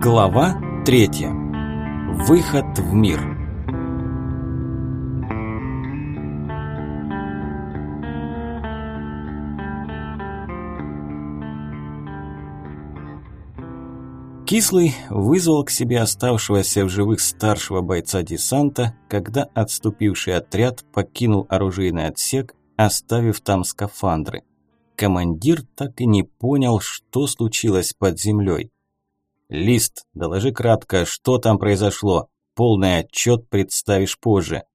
Глава 3. Выход в мир. Кислый вызвал к себе оставшегося в живых старшего бойца десанта, когда отступивший отряд покинул оружейный отсек, оставив там скафандры. Командир так и не понял, что случилось под землей. «Лист, доложи кратко, что там произошло. Полный отчет представишь позже».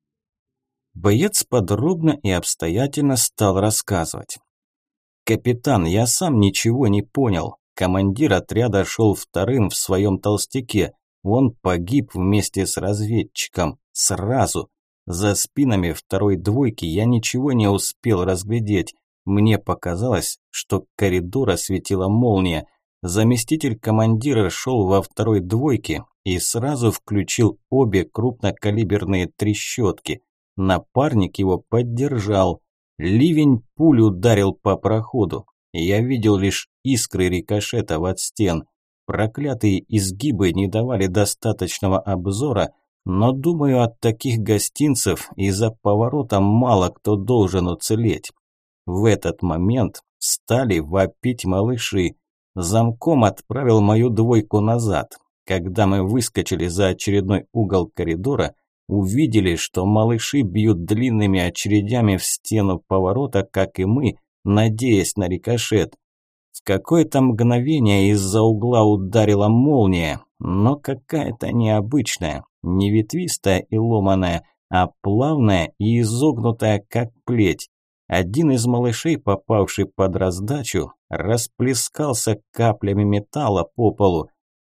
Боец подробно и обстоятельно стал рассказывать. «Капитан, я сам ничего не понял. Командир отряда шел вторым в своем толстяке. Он погиб вместе с разведчиком. Сразу. За спинами второй двойки я ничего не успел разглядеть. Мне показалось, что коридор осветила молния. Заместитель командира шел во второй двойке и сразу включил обе крупнокалиберные трещотки. Напарник его поддержал. Ливень пуль ударил по проходу. Я видел лишь искры рикошетов от стен. Проклятые изгибы не давали достаточного обзора, но, думаю, от таких гостинцев из-за поворота мало кто должен уцелеть. В этот момент стали вопить малыши. Замком отправил мою двойку назад. Когда мы выскочили за очередной угол коридора, увидели, что малыши бьют длинными очередями в стену поворота, как и мы, надеясь на рикошет. В какое-то мгновение из-за угла ударила молния, но какая-то необычная, не ветвистая и ломаная, а плавная и изогнутая, как плеть. Один из малышей, попавший под раздачу, расплескался каплями металла по полу.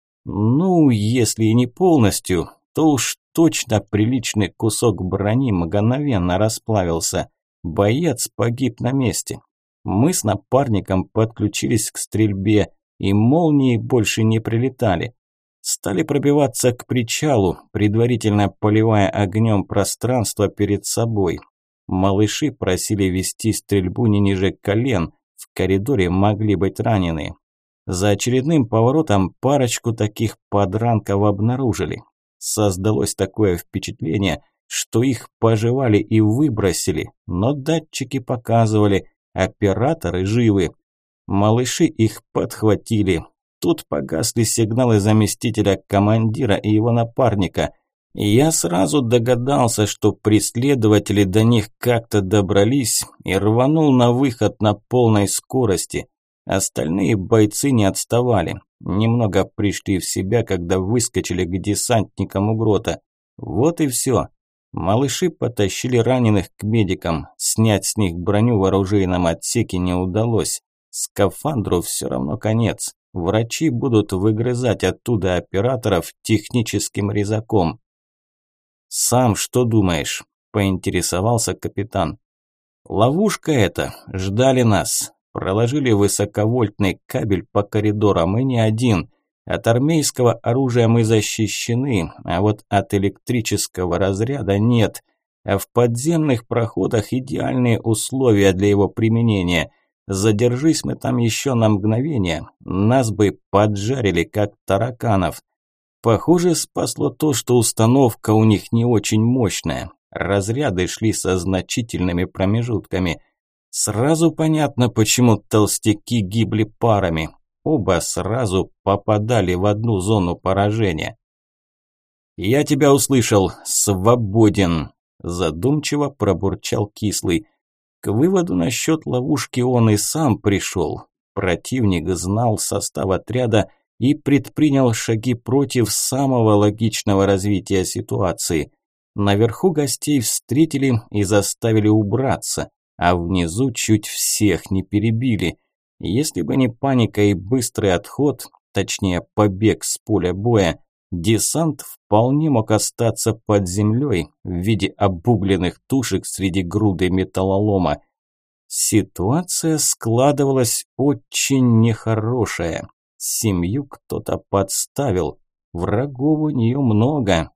Ну, если и не полностью, то уж точно приличный кусок брони мгновенно расплавился. Боец погиб на месте. Мы с напарником подключились к стрельбе, и молнии больше не прилетали. Стали пробиваться к причалу, предварительно поливая огнем пространство перед собой. Малыши просили вести стрельбу не ниже колен, в коридоре могли быть ранены. За очередным поворотом парочку таких подранков обнаружили. Создалось такое впечатление, что их пожевали и выбросили, но датчики показывали, операторы живы. Малыши их подхватили. Тут погасли сигналы заместителя командира и его напарника. Я сразу догадался, что преследователи до них как-то добрались и рванул на выход на полной скорости. Остальные бойцы не отставали. Немного пришли в себя, когда выскочили к десантникам у грота. Вот и все. Малыши потащили раненых к медикам. Снять с них броню в оружейном отсеке не удалось. Скафандру все равно конец. Врачи будут выгрызать оттуда операторов техническим резаком. «Сам что думаешь?» – поинтересовался капитан. «Ловушка это. Ждали нас. Проложили высоковольтный кабель по коридорам, и не один. От армейского оружия мы защищены, а вот от электрического разряда нет. А в подземных проходах идеальные условия для его применения. Задержись мы там еще на мгновение, нас бы поджарили, как тараканов. Похоже, спасло то, что установка у них не очень мощная. Разряды шли со значительными промежутками. Сразу понятно, почему толстяки гибли парами. Оба сразу попадали в одну зону поражения. «Я тебя услышал. Свободен!» – задумчиво пробурчал Кислый. К выводу насчет ловушки он и сам пришел. Противник знал состав отряда и предпринял шаги против самого логичного развития ситуации. Наверху гостей встретили и заставили убраться, а внизу чуть всех не перебили. Если бы не паника и быстрый отход, точнее побег с поля боя, десант вполне мог остаться под землей в виде обугленных тушек среди груды металлолома. Ситуация складывалась очень нехорошая. Семью кто-то подставил, врагов у нее много.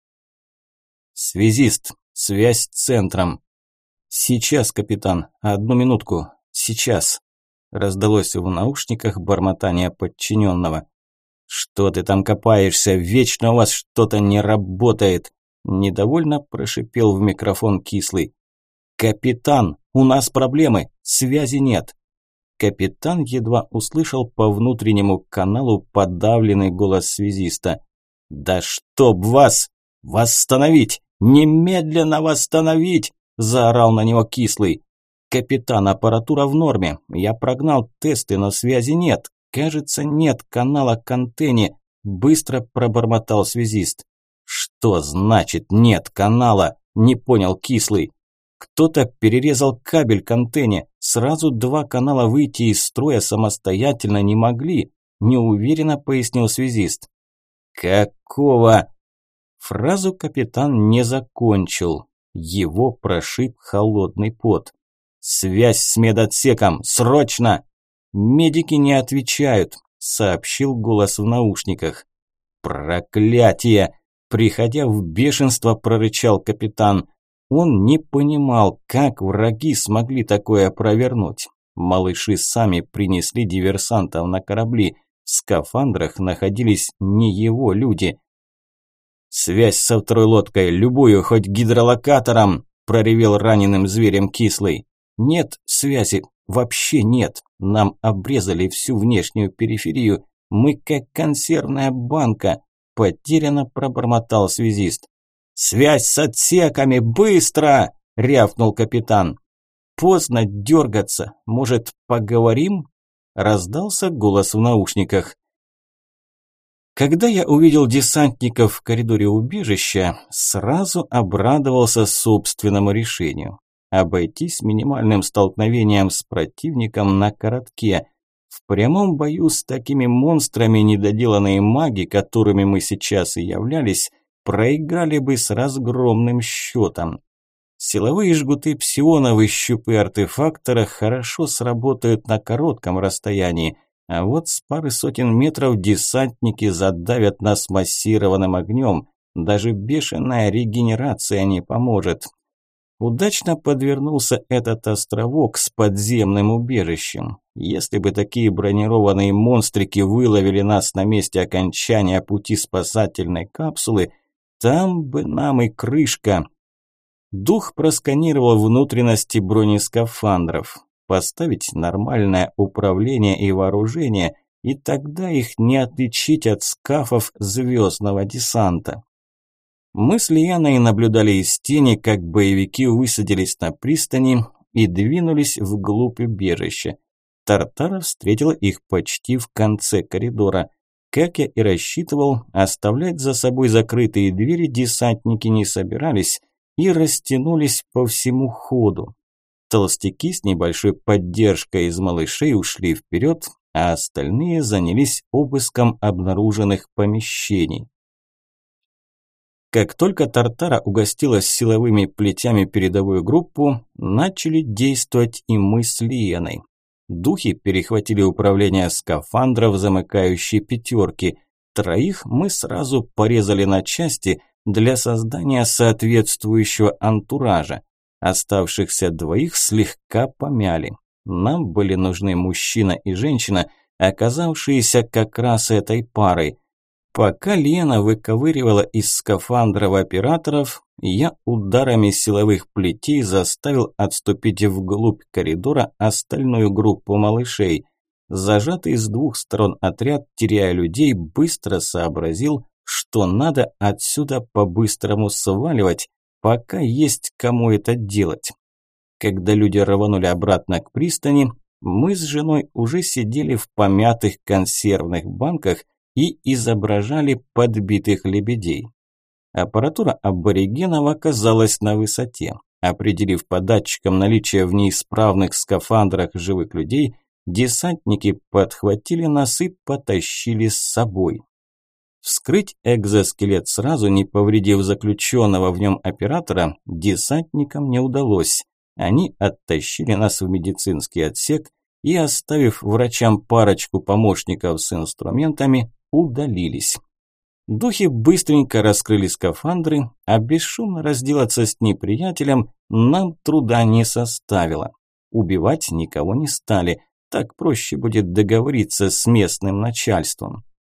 «Связист, связь с центром». «Сейчас, капитан, одну минутку, сейчас». Раздалось в наушниках бормотание подчиненного. «Что ты там копаешься? Вечно у вас что-то не работает!» Недовольно прошипел в микрофон Кислый. «Капитан, у нас проблемы, связи нет!» Капитан едва услышал по внутреннему каналу подавленный голос связиста. «Да чтоб вас! Восстановить! Немедленно восстановить!» – заорал на него Кислый. «Капитан, аппаратура в норме. Я прогнал тесты, но связи нет. Кажется, нет канала к антенне», – быстро пробормотал связист. «Что значит нет канала?» – не понял Кислый. «Кто-то перерезал кабель к антенне. Сразу два канала выйти из строя самостоятельно не могли», – неуверенно пояснил связист. «Какого?» Фразу капитан не закончил. Его прошиб холодный пот. «Связь с медотсеком! Срочно!» «Медики не отвечают», – сообщил голос в наушниках. «Проклятие!» – приходя в бешенство, прорычал капитан. Он не понимал, как враги смогли такое провернуть. Малыши сами принесли диверсантов на корабли. В скафандрах находились не его люди. «Связь со второй лодкой, любую, хоть гидролокатором!» – проревел раненым зверем Кислый. «Нет связи, вообще нет. Нам обрезали всю внешнюю периферию. Мы как консервная банка», – потерянно пробормотал связист. «Связь с отсеками, быстро!» – рявкнул капитан. «Поздно дергаться. Может, поговорим?» – раздался голос в наушниках. Когда я увидел десантников в коридоре убежища, сразу обрадовался собственному решению. Обойтись минимальным столкновением с противником на коротке. В прямом бою с такими монстрами недоделанные маги, которыми мы сейчас и являлись, проиграли бы с разгромным счетом. Силовые жгуты псионов и щупы артефактора хорошо сработают на коротком расстоянии, а вот с пары сотен метров десантники задавят нас массированным огнем. Даже бешеная регенерация не поможет. Удачно подвернулся этот островок с подземным убежищем. Если бы такие бронированные монстрики выловили нас на месте окончания пути спасательной капсулы, там бы нам и крышка. Дух просканировал внутренности бронескафандров. Поставить нормальное управление и вооружение, и тогда их не отличить от скафов звездного десанта. Мы с Лианой наблюдали из тени, как боевики высадились на пристани и двинулись вглубь убежища. Тартара встретила их почти в конце коридора. Как я и рассчитывал, оставлять за собой закрытые двери десантники не собирались и растянулись по всему ходу. Толстяки с небольшой поддержкой из малышей ушли вперед, а остальные занялись обыском обнаруженных помещений. Как только Тартара угостилась силовыми плетями передовую группу, начали действовать и мы с Лиеной. Духи перехватили управление скафандров замыкающей пятерки. Троих мы сразу порезали на части для создания соответствующего антуража. Оставшихся двоих слегка помяли. Нам были нужны мужчина и женщина, оказавшиеся как раз этой парой. Пока Лена выковыривала из скафандров операторов, я ударами силовых плетей заставил отступить вглубь коридора остальную группу малышей. Зажатый с двух сторон отряд, теряя людей, быстро сообразил, что надо отсюда по-быстрому сваливать, пока есть кому это делать. Когда люди рванули обратно к пристани, мы с женой уже сидели в помятых консервных банках и изображали подбитых лебедей. Аппаратура аборигенов оказалась на высоте. Определив по датчикам наличие в неисправных скафандрах живых людей, десантники подхватили нас и потащили с собой. Вскрыть экзоскелет сразу, не повредив заключенного в нем оператора, десантникам не удалось. Они оттащили нас в медицинский отсек и, оставив врачам парочку помощников с инструментами, удалились. Духи быстренько раскрыли скафандры, а бесшумно разделаться с неприятелем нам труда не составило. Убивать никого не стали, так проще будет договориться с местным начальством.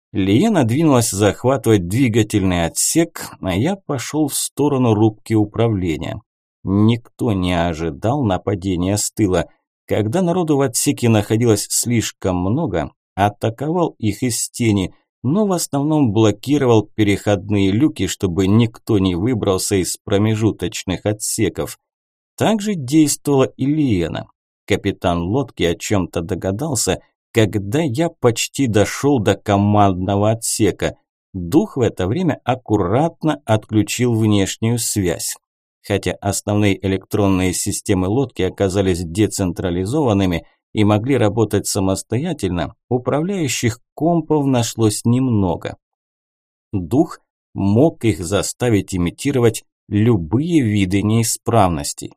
Лиена двинулась захватывать двигательный отсек, а я пошел в сторону рубки управления. Никто не ожидал нападения с тыла. Когда народу в отсеке находилось слишком много, атаковал их из тени, но в основном блокировал переходные люки, чтобы никто не выбрался из промежуточных отсеков. Также действовала и Лиена. Капитан лодки о чем-то догадался, когда я почти дошел до командного отсека. Дух в это время аккуратно отключил внешнюю связь. Хотя основные электронные системы лодки оказались децентрализованными и могли работать самостоятельно, управляющих компов нашлось немного. Дух мог их заставить имитировать любые виды неисправностей.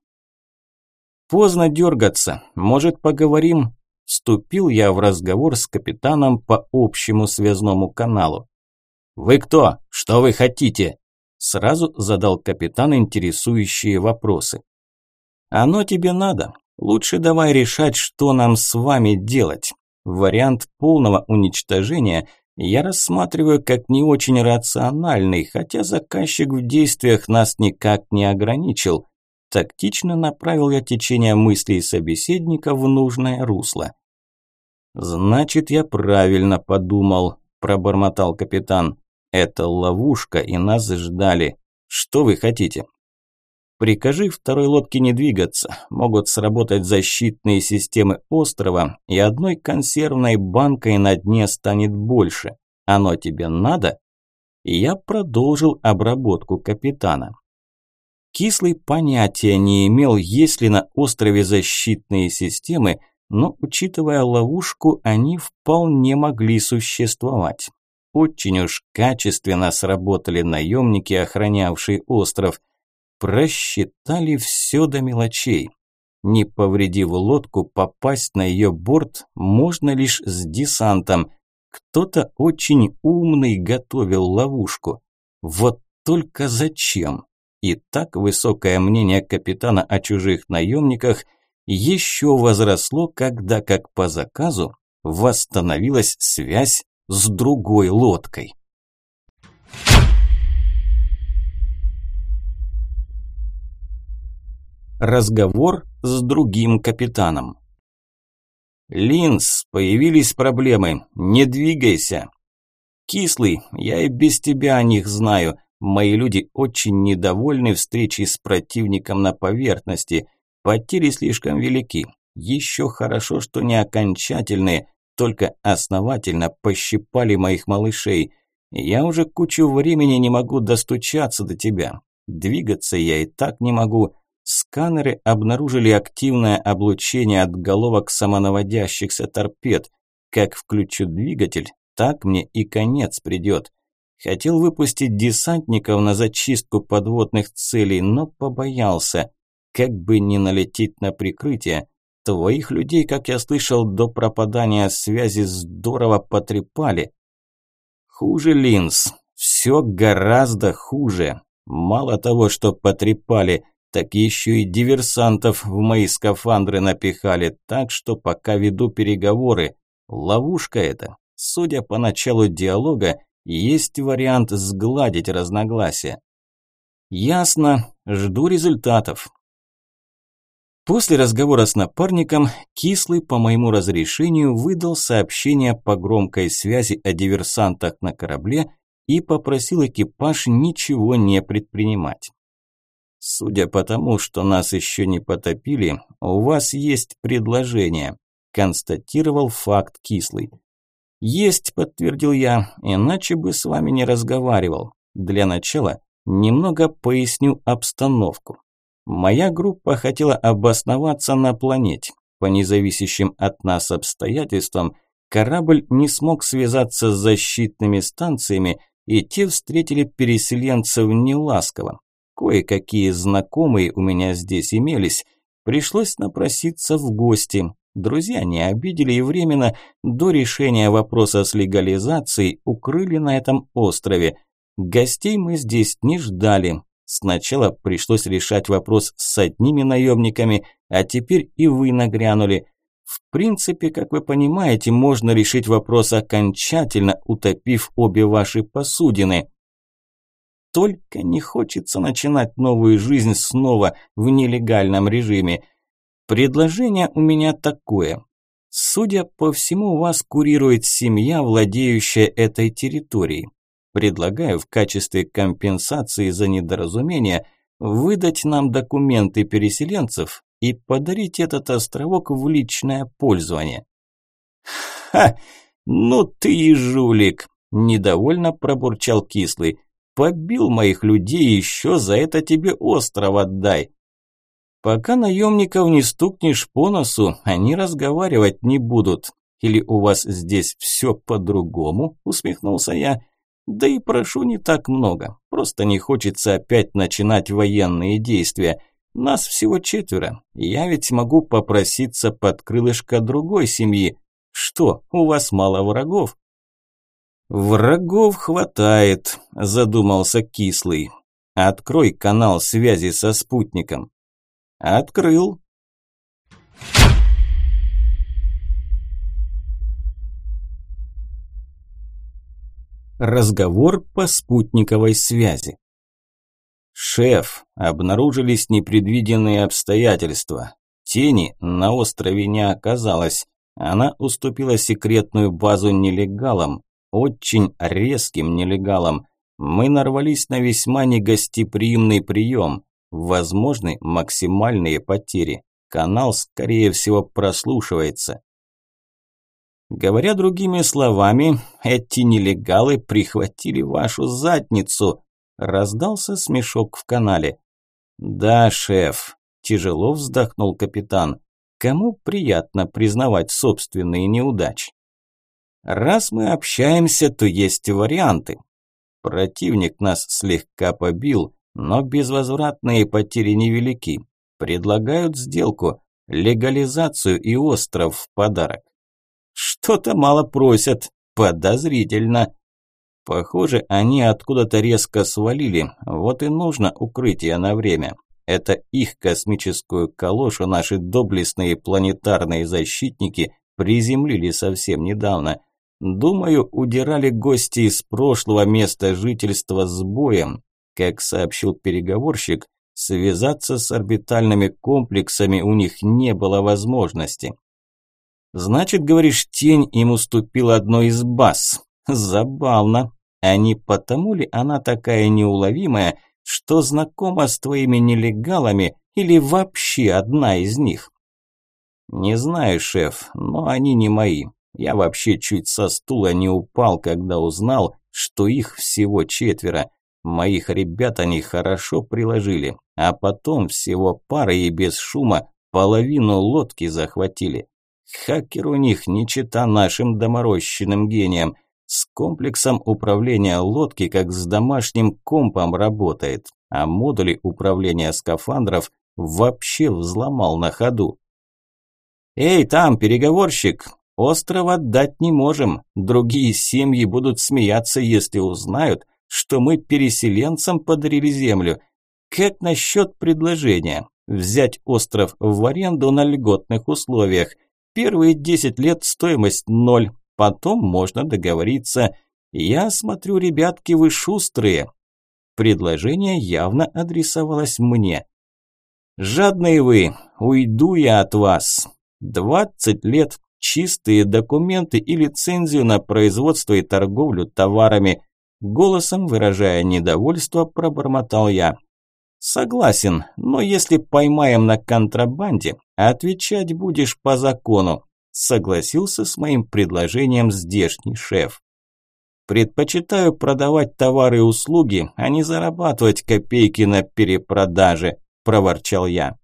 «Поздно дергаться, может, поговорим?» Вступил я в разговор с капитаном по общему связному каналу. «Вы кто? Что вы хотите?» Сразу задал капитан интересующие вопросы. «Оно тебе надо. Лучше давай решать, что нам с вами делать. Вариант полного уничтожения я рассматриваю как не очень рациональный, хотя заказчик в действиях нас никак не ограничил». Тактично направил я течение мыслей собеседника в нужное русло. «Значит, я правильно подумал», – пробормотал капитан. «Это ловушка, и нас ждали. Что вы хотите?» «Прикажи второй лодке не двигаться. Могут сработать защитные системы острова, и одной консервной банкой на дне станет больше. Оно тебе надо?» И я продолжил обработку капитана. Кислый понятия не имел, есть ли на острове защитные системы, но, учитывая ловушку, они вполне могли существовать. Очень уж качественно сработали наемники, охранявшие остров. Просчитали все до мелочей. Не повредив лодку, попасть на ее борт можно лишь с десантом. Кто-то очень умный готовил ловушку. Вот только зачем? И так высокое мнение капитана о чужих наемниках еще возросло, когда, как по заказу, восстановилась связь с другой лодкой. Разговор с другим капитаном. «Линз, появились проблемы, не двигайся!» «Кислый, я и без тебя о них знаю. Мои люди очень недовольны встречей с противником на поверхности. Потери слишком велики. Еще хорошо, что не окончательные, только основательно пощипали моих малышей. Я уже кучу времени не могу достучаться до тебя. Двигаться я и так не могу. Сканеры обнаружили активное облучение от головок самонаводящихся торпед. Как включу двигатель, так мне и конец придет. Хотел выпустить десантников на зачистку подводных целей, но побоялся. Как бы не налететь на прикрытие. Твоих людей, как я слышал, до пропадания связи здорово потрепали. Хуже, Линз. Все гораздо хуже. Мало того, что потрепали, так еще и диверсантов в мои скафандры напихали, так что пока веду переговоры. Ловушка это. Судя по началу диалога, есть вариант сгладить разногласия. Ясно, жду результатов. После разговора с напарником Кислый по моему разрешению выдал сообщение по громкой связи о диверсантах на корабле и попросил экипаж ничего не предпринимать. «Судя по тому, что нас еще не потопили, у вас есть предложение», констатировал факт Кислый. «Есть», – подтвердил я, – «иначе бы с вами не разговаривал. Для начала немного поясню обстановку. Моя группа хотела обосноваться на планете. По независящим от нас обстоятельствам корабль не смог связаться с защитными станциями, и те встретили переселенцев неласково. Кое-какие знакомые у меня здесь имелись. Пришлось напроситься в гости. Друзья не обидели и временно до решения вопроса с легализацией укрыли на этом острове. Гостей мы здесь не ждали. Сначала пришлось решать вопрос с одними наемниками, а теперь и вы нагрянули. В принципе, как вы понимаете, можно решить вопрос окончательно, утопив обе ваши посудины. Только не хочется начинать новую жизнь снова в нелегальном режиме. Предложение у меня такое. Судя по всему, вас курирует семья, владеющая этой территорией. Предлагаю в качестве компенсации за недоразумение выдать нам документы переселенцев и подарить этот островок в личное пользование. «Ха! Ну ты и жулик!» – недовольно пробурчал Кислый. «Побил моих людей, еще за это тебе остров отдай!» «Пока наемников не стукнешь по носу, они разговаривать не будут. Или у вас здесь все по-другому?» – усмехнулся я. «Да и прошу не так много, просто не хочется опять начинать военные действия. Нас всего 4, я ведь могу попроситься под крылышко другой семьи. Что, у вас мало врагов?» «Врагов хватает», – задумался Кислый. «Открой канал связи со спутником». «Открыл». Разговор по спутниковой связи. «Шеф, обнаружились непредвиденные обстоятельства. Тени на острове не оказалось. Она уступила секретную базу нелегалам, очень резким нелегалам. Мы нарвались на весьма негостеприимный прием. Возможны максимальные потери. Канал, скорее всего, прослушивается». Говоря другими словами, эти нелегалы прихватили вашу задницу. Раздался смешок в канале. Да, шеф, тяжело вздохнул капитан. Кому приятно признавать собственные неудачи? Раз мы общаемся, то есть варианты. Противник нас слегка побил, но безвозвратные потери невелики. Предлагают сделку, легализацию и остров в подарок. Что-то мало просят, подозрительно. Похоже, они откуда-то резко свалили, вот и нужно укрытие на время. Это их космическую калошу наши доблестные планетарные защитники приземлили совсем недавно. Думаю, удирали гости из прошлого места жительства с боем. Как сообщил переговорщик, связаться с орбитальными комплексами у них не было возможности. Значит, говоришь, тень им уступила одной из баз. Забавно. А не потому ли она такая неуловимая, что знакома с твоими нелегалами или вообще одна из них? Не знаю, шеф, но они не мои. Я вообще чуть со стула не упал, когда узнал, что их всего 4. Моих ребят они хорошо приложили, а потом всего пара и без шума половину лодки захватили. Хакер у них не чета нашим доморощенным гениям. С комплексом управления лодки как с домашним компом работает, а модули управления скафандров вообще взломал на ходу. «Эй, там, переговорщик, остров отдать не можем. Другие семьи будут смеяться, если узнают, что мы переселенцам подарили землю. Как насчет предложения? Взять остров в аренду на льготных условиях. Первые 10 лет стоимость 0, потом можно договориться. Я смотрю, ребятки, вы шустрые». Предложение явно адресовалось мне. «Жадные вы, уйду я от вас. 20 лет, чистые документы и лицензию на производство и торговлю товарами». Голосом, выражая недовольство, пробормотал я. «Согласен, но если поймаем на контрабанде, отвечать будешь по закону», согласился с моим предложением здешний шеф. «Предпочитаю продавать товары и услуги, а не зарабатывать копейки на перепродаже», проворчал я.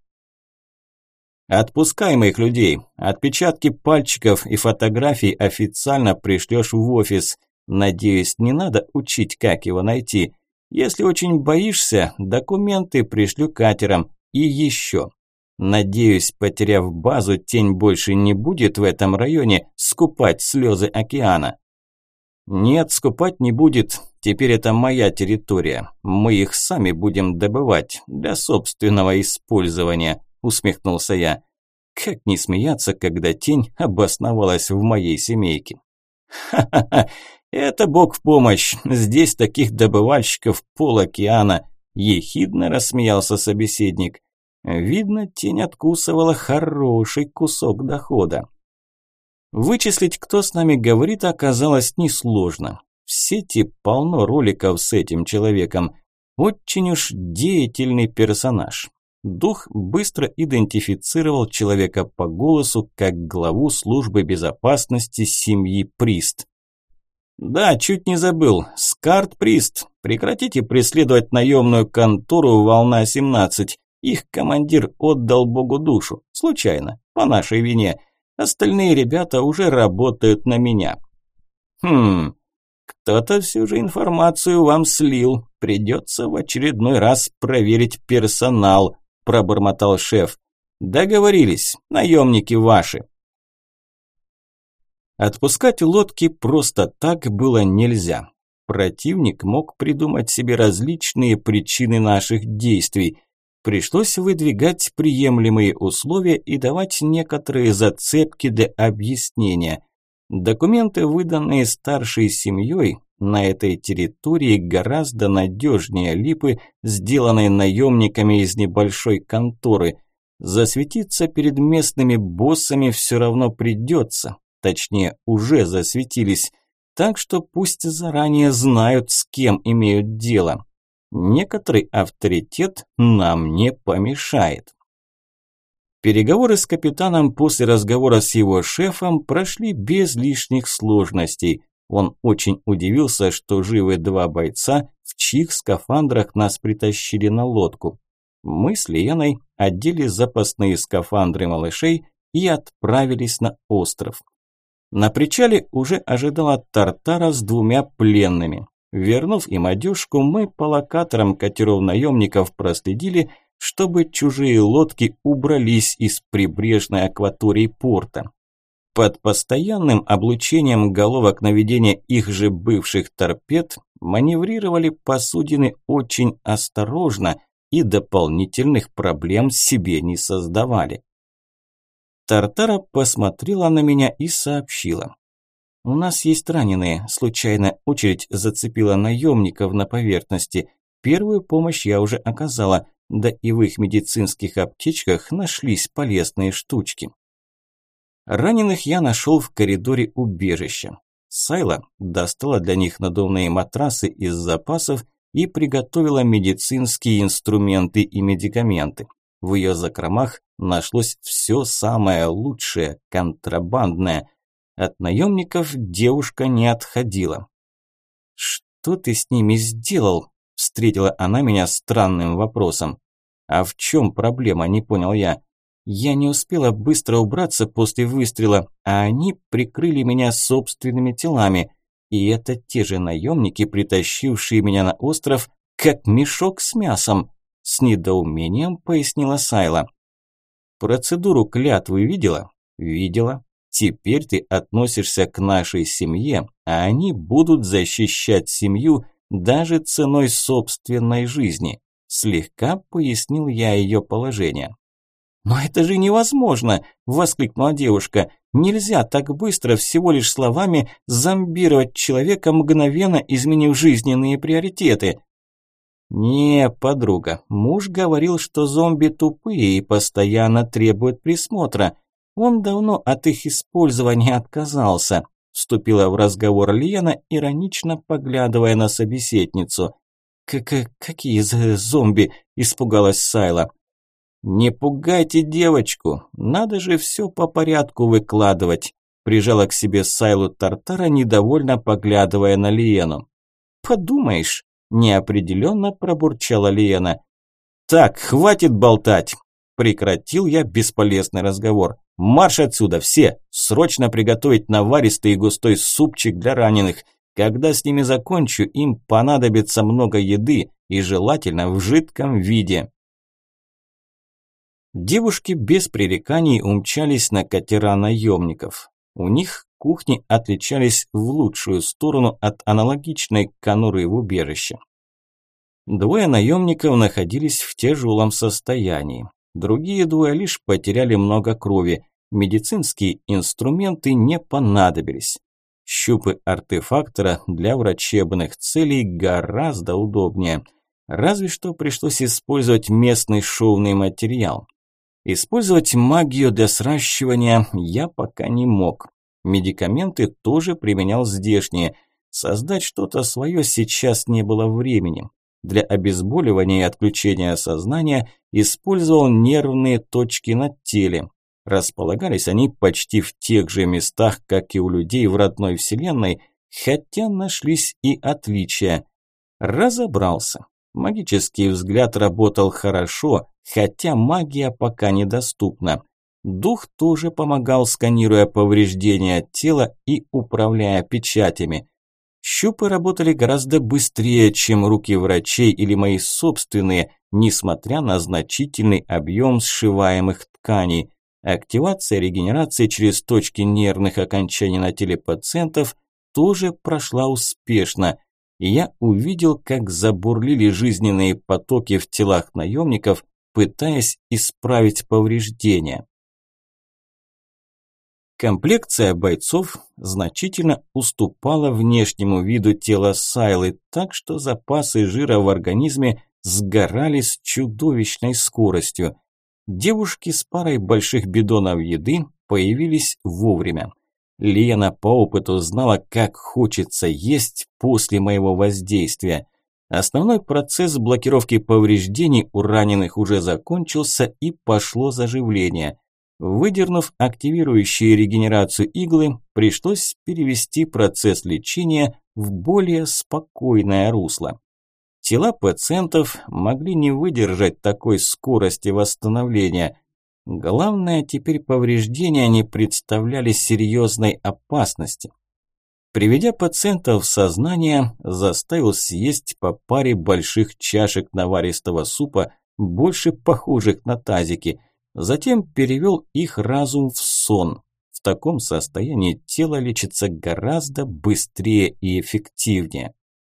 «Отпускай моих людей, отпечатки пальчиков и фотографий официально пришлешь в офис. Надеюсь, не надо учить, как его найти. Если очень боишься, документы пришлю катером. И еще. Надеюсь, потеряв базу, тень больше не будет в этом районе скупать слезы океана». «Нет, скупать не будет. Теперь это моя территория. Мы их сами будем добывать для собственного использования», усмехнулся я. Как не смеяться, когда тень обосновалась в моей семейке? Ха-ха-ха, это бог в помощь, здесь таких добывальщиков полокеана, ехидно рассмеялся собеседник. Видно, тень откусывала хороший кусок дохода. Вычислить, кто с нами говорит, оказалось несложно. В сети полно роликов с этим человеком. Очень уж деятельный персонаж. Дух быстро идентифицировал человека по голосу как главу службы безопасности семьи Прист. «Да, чуть не забыл. Скарт Прист. Прекратите преследовать наемную контору «Волна-17». Их командир отдал Богу душу. Случайно. По нашей вине. Остальные ребята уже работают на меня». Кто-то всю же информацию вам слил. Придется в очередной раз проверить персонал», – пробормотал шеф. «Договорились. Наемники ваши». Отпускать лодки просто так было нельзя. Противник мог придумать себе различные причины наших действий. Пришлось выдвигать приемлемые условия и давать некоторые зацепки для объяснения. Документы, выданные старшей семьей, на этой территории гораздо надежнее липы, сделанной наемниками из небольшой конторы. Засветиться перед местными боссами все равно придется. Точнее, уже засветились. Так что пусть заранее знают, с кем имеют дело. Некоторый авторитет нам не помешает. Переговоры с капитаном после разговора с его шефом прошли без лишних сложностей. Он очень удивился, что живы два бойца, в чьих скафандрах нас притащили на лодку. Мы с Леной одели запасные скафандры малышей и отправились на остров. На причале уже ожидала Тартара с двумя пленными. Вернув им одежку, мы по локаторам катеров наемников проследили, чтобы чужие лодки убрались из прибрежной акватории порта. Под постоянным облучением головок наведения их же бывших торпед маневрировали посудины очень осторожно и дополнительных проблем себе не создавали. Тартара посмотрела на меня и сообщила: «У нас есть раненые. Случайная очередь зацепила наемников на поверхности. Первую помощь я уже оказала, да и в их медицинских аптечках нашлись полезные штучки». Раненых я нашел в коридоре убежища. Сайла достала для них надувные матрасы из запасов и приготовила медицинские инструменты и медикаменты. В ее закромах нашлось все самое лучшее, контрабандное. От наемников девушка не отходила. «Что ты с ними сделал?» – встретила она меня странным вопросом. «А в чем проблема?» – не понял я. «Я не успела быстро убраться после выстрела, а они прикрыли меня собственными телами. И это те же наемники, притащившие меня на остров, как мешок с мясом», – с недоумением пояснила Сайла. «Процедуру клятвы видела?» «Видела. Теперь ты относишься к нашей семье, а они будут защищать семью даже ценой собственной жизни», – слегка пояснил я ее положение. «Но это же невозможно!» – воскликнула девушка. «Нельзя так быстро, всего лишь словами, зомбировать человека, мгновенно изменив жизненные приоритеты». «Не, подруга, муж говорил, что зомби тупые и постоянно требуют присмотра. Он давно от их использования отказался», – вступила в разговор Лена, иронично поглядывая на собеседницу. «Какие зомби?» – испугалась Сайла. «Не пугайте девочку, надо же все по порядку выкладывать», – прижала к себе Сайлу Тартара, недовольно поглядывая на Лену. «Подумаешь», – неопределенно пробурчала Лена. «Так, хватит болтать», – прекратил я бесполезный разговор. «Марш отсюда, все! Срочно приготовить наваристый и густой супчик для раненых. Когда с ними закончу, им понадобится много еды и желательно в жидком виде». Девушки без пререканий умчались на катера наемников. У них кухни отличались в лучшую сторону от аналогичной конуры в убежище. Двое наемников находились в тяжелом состоянии. Другие двое лишь потеряли много крови. Медицинские инструменты не понадобились. Щупы артефактора для врачебных целей гораздо удобнее. Разве что пришлось использовать местный шовный материал. Использовать магию для сращивания я пока не мог. Медикаменты тоже применял здешние. Создать что-то свое сейчас не было времени. Для обезболивания и отключения сознания использовал нервные точки на теле. Располагались они почти в тех же местах, как и у людей в родной вселенной, хотя нашлись и отличия. Разобрался. Магический взгляд работал хорошо, хотя магия пока недоступна. Дух тоже помогал, сканируя повреждения тела и управляя печатями. Щупы работали гораздо быстрее, чем руки врачей или мои собственные, несмотря на значительный объем сшиваемых тканей. Активация регенерации через точки нервных окончаний на теле пациентов тоже прошла успешно. Я увидел, как забурлили жизненные потоки в телах наемников, пытаясь исправить повреждения. Комплекция бойцов значительно уступала внешнему виду тела Сайлы, так что запасы жира в организме сгорали с чудовищной скоростью. Девушки с парой больших бидонов еды появились вовремя. Лена по опыту знала, как хочется есть после моего воздействия. Основной процесс блокировки повреждений у раненых уже закончился и пошло заживление. Выдернув активирующие регенерацию иглы, пришлось перевести процесс лечения в более спокойное русло. Тела пациентов могли не выдержать такой скорости восстановления. Главное, теперь повреждения не представляли серьезной опасности. Приведя пациента в сознание, заставил съесть по паре больших чашек наваристого супа, больше похожих на тазики. Затем перевел их разум в сон. В таком состоянии тело лечится гораздо быстрее и эффективнее.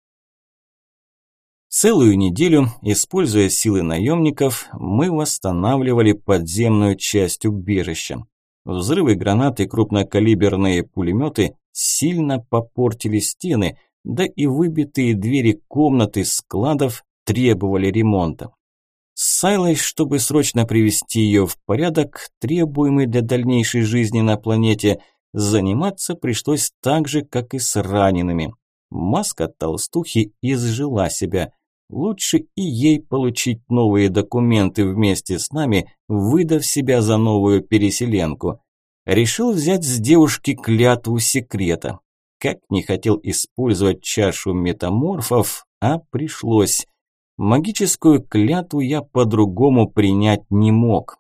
Целую неделю, используя силы наемников, мы восстанавливали подземную часть убежища. Взрывы гранат и крупнокалиберные пулеметы сильно попортили стены, да и выбитые двери комнат и складов требовали ремонта. С Сайлой, чтобы срочно привести ее в порядок, требуемый для дальнейшей жизни на планете, заниматься пришлось так же, как и с ранеными. Маска толстухи изжила себя. Лучше и ей получить новые документы вместе с нами, выдав себя за новую переселенку. Решил взять с девушки клятву секрета. Как не хотел использовать чашу метаморфов, а пришлось. Магическую клятву я по-другому принять не мог.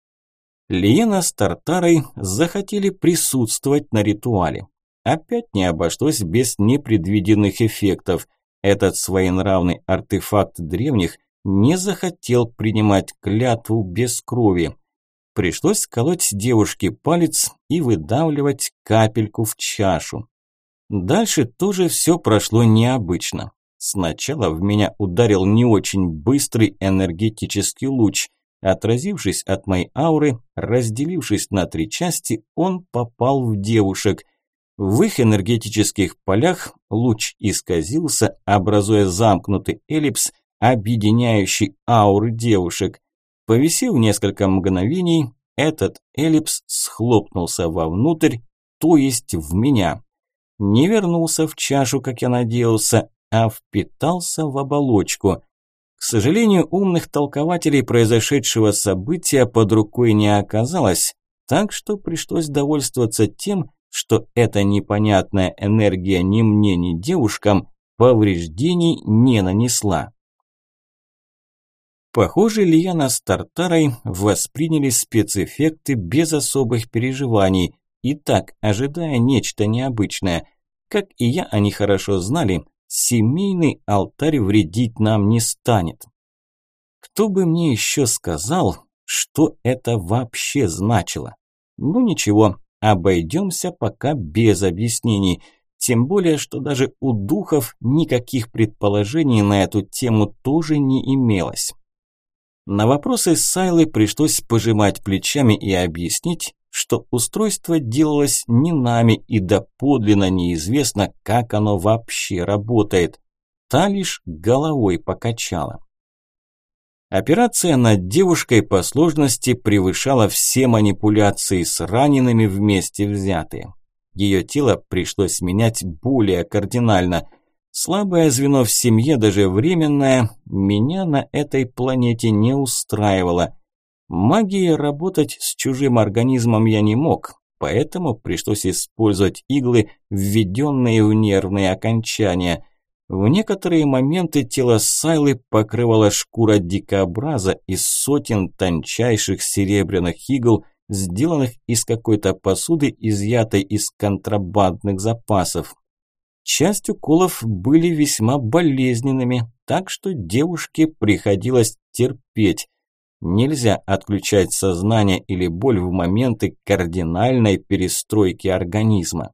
Лиена с Тартарой захотели присутствовать на ритуале. Опять не обошлось без непредвиденных эффектов. Этот своенравный артефакт древних не захотел принимать клятву без крови. Пришлось колоть девушке палец и выдавливать капельку в чашу. Дальше тоже все прошло необычно. Сначала в меня ударил не очень быстрый энергетический луч. Отразившись от моей ауры, разделившись на 3 части, он попал в девушек. В их энергетических полях луч исказился, образуя замкнутый эллипс, объединяющий ауры девушек. Повисев несколько мгновений, этот эллипс схлопнулся вовнутрь, то есть в меня. Не вернулся в чашу, как я надеялся, а впитался в оболочку. К сожалению, умных толкователей произошедшего события под рукой не оказалось, так что пришлось довольствоваться тем, что эта непонятная энергия ни мне, ни девушкам повреждений не нанесла. Похоже, Лиена с Тартарой восприняли спецэффекты без особых переживаний, и так, ожидая нечто необычное. Как и я, они хорошо знали, семейный алтарь вредить нам не станет. Кто бы мне еще сказал, что это вообще значило? Ну ничего, обойдемся пока без объяснений, тем более, что даже у духов никаких предположений на эту тему тоже не имелось. На вопросы Сайлы пришлось пожимать плечами и объяснить, что устройство делалось не нами и доподлинно неизвестно, как оно вообще работает. Та лишь головой покачала. Операция над девушкой по сложности превышала все манипуляции с ранеными вместе взятые. Ее тело пришлось менять более кардинально. Слабое звено в семье, даже временное, меня на этой планете не устраивало. Магией работать с чужим организмом я не мог, поэтому пришлось использовать иглы, введенные в нервные окончания. В некоторые моменты тело Сайлы покрывала шкура дикобраза из сотен тончайших серебряных игл, сделанных из какой-то посуды, изъятой из контрабандных запасов. Часть уколов были весьма болезненными, так что девушке приходилось терпеть. Нельзя отключать сознание или боль в моменты кардинальной перестройки организма.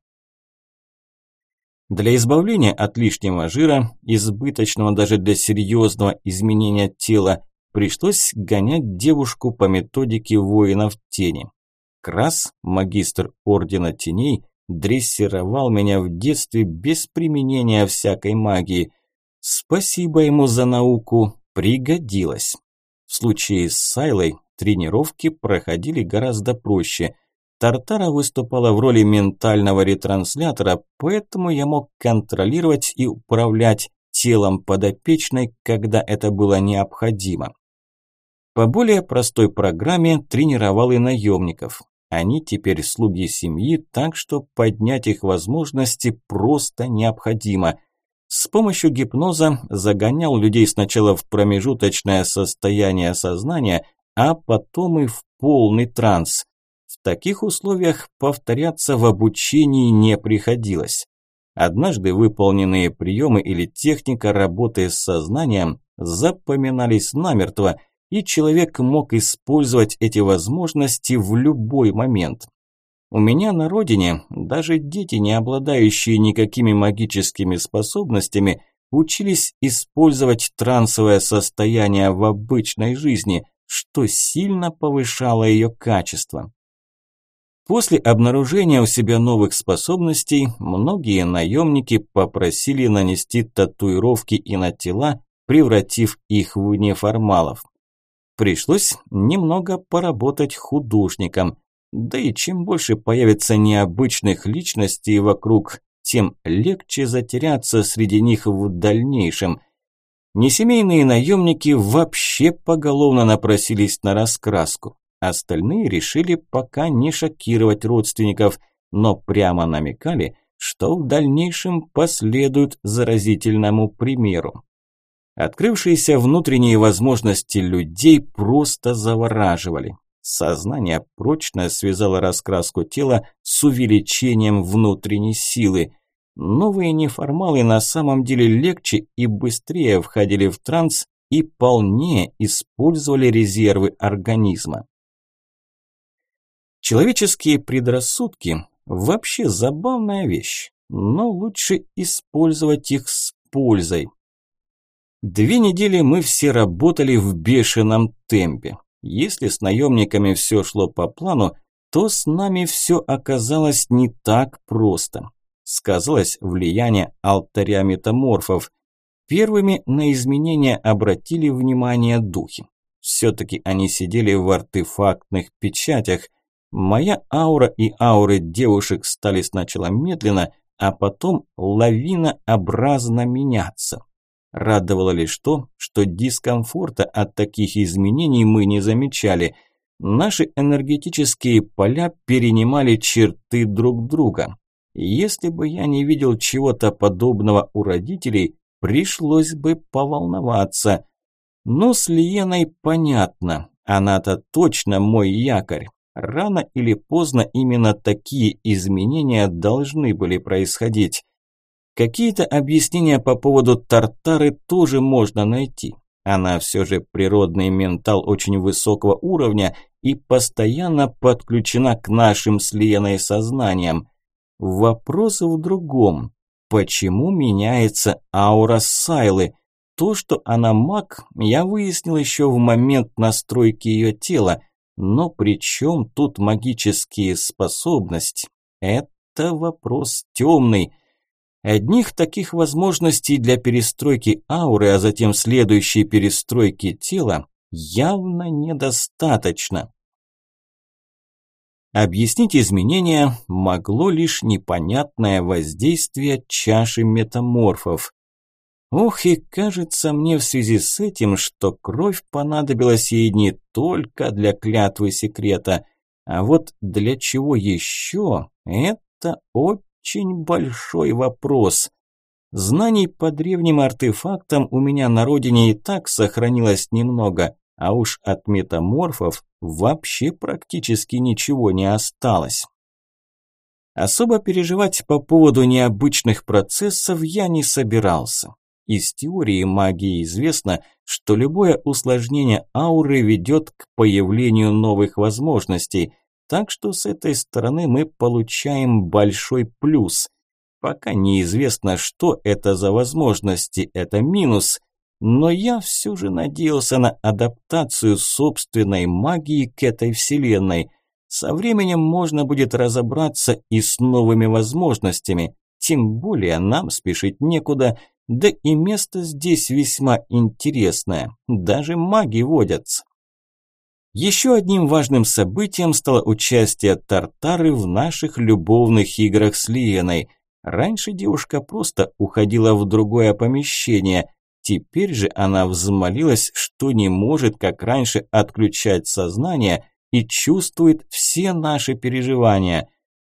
Для избавления от лишнего жира, избыточного даже для серьезного изменения тела, пришлось гонять девушку по методике воинов тени. Крас, магистр Ордена Теней, дрессировал меня в детстве без применения всякой магии. Спасибо ему за науку, пригодилось. В случае с Сайлой тренировки проходили гораздо проще. Тартара выступала в роли ментального ретранслятора, поэтому я мог контролировать и управлять телом подопечной, когда это было необходимо. По более простой программе тренировал и наемников. Они теперь слуги семьи, так что поднять их возможности просто необходимо. С помощью гипноза загонял людей сначала в промежуточное состояние сознания, а потом и в полный транс. В таких условиях повторяться в обучении не приходилось. Однажды выполненные приемы или техника работы с сознанием запоминались намертво, и человек мог использовать эти возможности в любой момент. У меня на родине даже дети, не обладающие никакими магическими способностями, учились использовать трансовое состояние в обычной жизни, что сильно повышало ее качество. После обнаружения у себя новых способностей, многие наемники попросили нанести татуировки и на тела, превратив их в неформалов. Пришлось немного поработать художником, да и чем больше появится необычных личностей вокруг, тем легче затеряться среди них в дальнейшем. Несемейные наемники вообще поголовно напросились на раскраску. Остальные решили пока не шокировать родственников, но прямо намекали, что в дальнейшем последуют заразительному примеру. Открывшиеся внутренние возможности людей просто завораживали. Сознание прочно связало раскраску тела с увеличением внутренней силы. Новые неформалы на самом деле легче и быстрее входили в транс и полнее использовали резервы организма. Человеческие предрассудки – вообще забавная вещь, но лучше использовать их с пользой. 2 недели мы все работали в бешеном темпе. Если с наемниками все шло по плану, то с нами все оказалось не так просто. Сказалось влияние алтаря метаморфов. Первыми на изменения обратили внимание духи. Все-таки они сидели в артефактных печатях. Моя аура и ауры девушек стали сначала медленно, а потом лавинообразно меняться. Радовало лишь то, что дискомфорта от таких изменений мы не замечали. Наши энергетические поля перенимали черты друг друга. Если бы я не видел чего-то подобного у родителей, пришлось бы поволноваться. Но с Лиеной понятно, она-то точно мой якорь. Рано или поздно именно такие изменения должны были происходить. Какие-то объяснения по поводу Тартары тоже можно найти. Она все же природный ментал очень высокого уровня и постоянно подключена к нашим с Леной сознаниям. Вопрос в другом. Почему меняется аура Сайлы? то, что она маг, я выяснил еще в момент настройки ее тела, но при чем тут магические способности? Это вопрос темный. Одних таких возможностей для перестройки ауры, а затем следующей перестройки тела явно недостаточно. Объяснить изменения могло лишь непонятное воздействие чаши метаморфов. Ох, и кажется мне в связи с этим, что кровь понадобилась ей не только для клятвы секрета, а вот для чего еще – это очень большой вопрос. Знаний по древним артефактам у меня на родине и так сохранилось немного, а уж от метаморфов вообще практически ничего не осталось. Особо переживать по поводу необычных процессов я не собирался. Из теории магии известно, что любое усложнение ауры ведет к появлению новых возможностей, так что с этой стороны мы получаем большой плюс. Пока неизвестно, что это за возможности, это минус, но я все же надеялся на адаптацию собственной магии к этой вселенной. Со временем можно будет разобраться и с новыми возможностями, тем более нам спешить некуда. Да и место здесь весьма интересное, даже маги водятся. Еще одним важным событием стало участие Тартары в наших любовных играх с Лиеной. Раньше девушка просто уходила в другое помещение, теперь же она взмолилась, что не может, как раньше, отключать сознание и чувствует все наши переживания.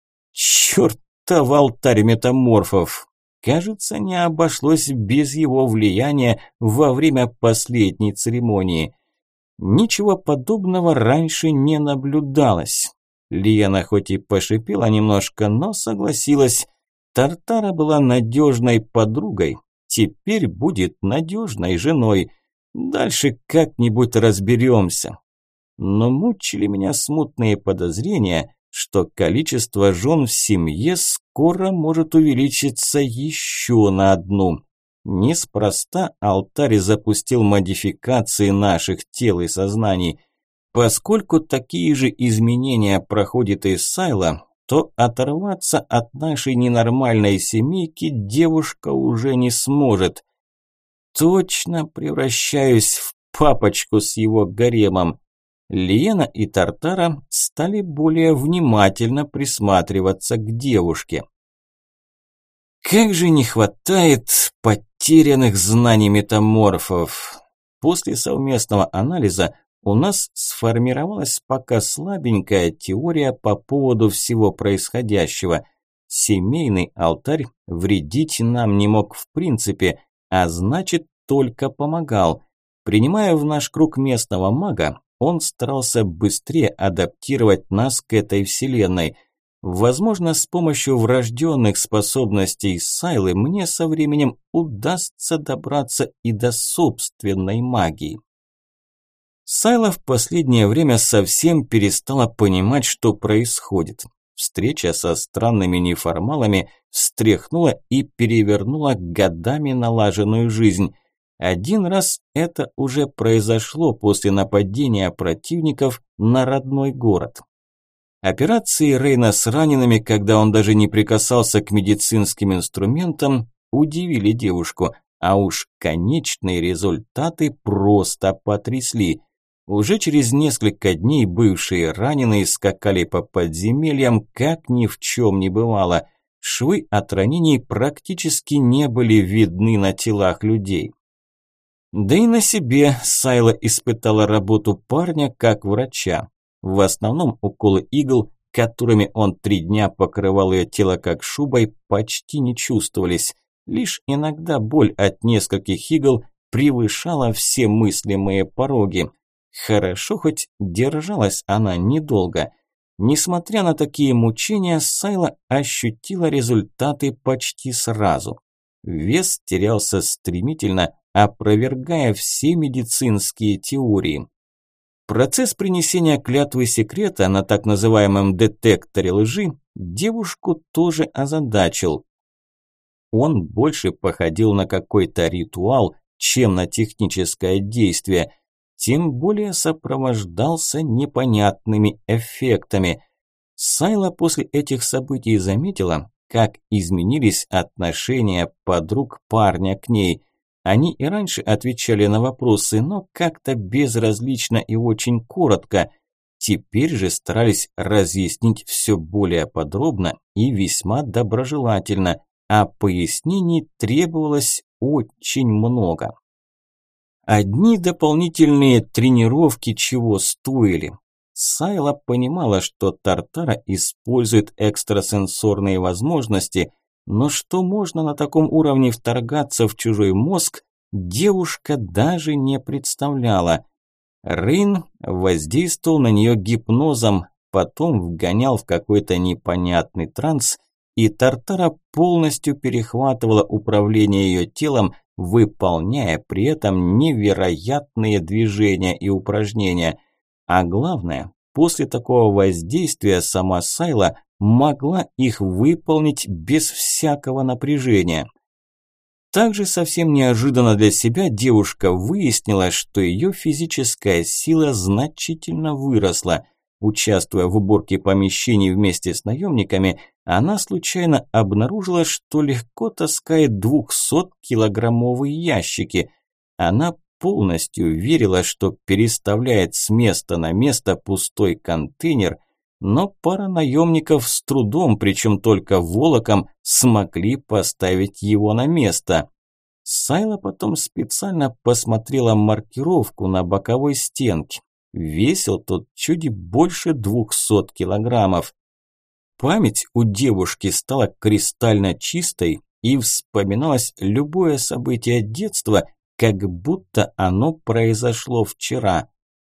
Чертов алтарь метаморфов! Кажется, не обошлось без его влияния во время последней церемонии. Ничего подобного раньше не наблюдалось. Лиена хоть и пошипела немножко, но согласилась. Тартара была надежной подругой, теперь будет надежной женой. Дальше как-нибудь разберемся. Но мучили меня смутные подозрения, что количество жен в семье скоро может увеличиться еще на одну. Неспроста алтарь запустил модификации наших тел и сознаний. Поскольку такие же изменения проходит и Сайла, то оторваться от нашей ненормальной семейки девушка уже не сможет. Точно превращаюсь в папочку с его гаремом. Лиена и Тартара стали более внимательно присматриваться к девушке. Как же не хватает потерянных знаний метаморфов. После совместного анализа у нас сформировалась пока слабенькая теория по поводу всего происходящего. Семейный алтарь вредить нам не мог в принципе, а значит только помогал. Принимая в наш круг местного мага, он старался быстрее адаптировать нас к этой вселенной. Возможно, с помощью врожденных способностей Сайлы мне со временем удастся добраться и до собственной магии. Сайла в последнее время совсем перестала понимать, что происходит. Встреча со странными неформалами встряхнула и перевернула годами налаженную жизнь. Один раз это уже произошло после нападения противников на родной город. Операции Рейна с ранеными, когда он даже не прикасался к медицинским инструментам, удивили девушку, а уж конечные результаты просто потрясли. Уже через несколько дней бывшие раненые скакали по подземельям, как ни в чем не бывало. Швы от ранений практически не были видны на телах людей. Да и на себе Сайла испытала работу парня как врача. В основном уколы игл, которыми он 3 дня покрывал ее тело как шубой, почти не чувствовались. Лишь иногда боль от нескольких игл превышала все мыслимые пороги. Хорошо, хоть держалась она недолго. Несмотря на такие мучения, Сайла ощутила результаты почти сразу. Вес терялся стремительно, опровергая все медицинские теории. Процесс принесения клятвы секрета на так называемом детекторе лжи девушку тоже озадачил. Он больше походил на какой-то ритуал, чем на техническое действие, тем более сопровождался непонятными эффектами. Сайла после этих событий заметила, как изменились отношения подруг парня к ней. Они и раньше отвечали на вопросы, но как-то безразлично и очень коротко. Теперь же старались разъяснить все более подробно и весьма доброжелательно, а пояснений требовалось очень много. Одни дополнительные тренировки чего стоили. Сайла понимала, что Тартара использует экстрасенсорные возможности, но что можно на таком уровне вторгаться в чужой мозг, девушка даже не представляла. Рейн воздействовал на нее гипнозом, потом вгонял в какой-то непонятный транс, и Тартара полностью перехватывала управление ее телом, выполняя при этом невероятные движения и упражнения. А главное, после такого воздействия сама Сайла могла их выполнить без всякого напряжения. Также совсем неожиданно для себя девушка выяснила, что ее физическая сила значительно выросла. Участвуя в уборке помещений вместе с наемниками, она случайно обнаружила, что легко таскает 200-килограммовые ящики. Она полностью верила, что переставляет с места на место пустой контейнер, но пара наемников с трудом, причем только волоком, смогли поставить его на место. Сайла потом специально посмотрела маркировку на боковой стенке. Весил тот чуть больше 200 килограммов. Память у девушки стала кристально чистой, и вспоминалось любое событие детства, как будто оно произошло вчера.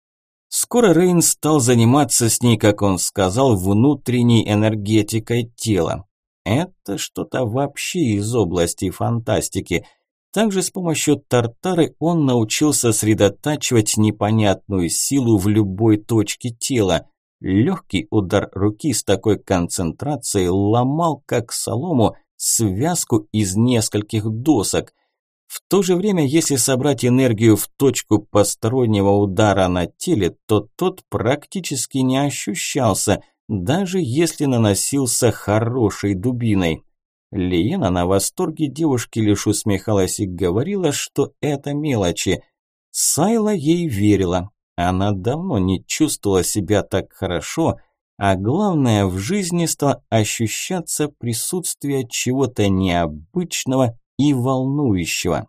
Скоро Рейн стал заниматься с ней, как он сказал, внутренней энергетикой тела. Это что-то вообще из области фантастики. Также с помощью Тартары он научился сосредотачивать непонятную силу в любой точке тела. Легкий удар руки с такой концентрацией ломал, как солому, связку из нескольких досок. В то же время, если собрать энергию в точку постороннего удара на теле, то тот практически не ощущался, даже если наносился хорошей дубиной. Лиена на восторге девушки лишь усмехалась и говорила, что это мелочи. Сайла ей верила. Она давно не чувствовала себя так хорошо, а главное, в жизни стало ощущаться присутствие чего-то необычного и волнующего.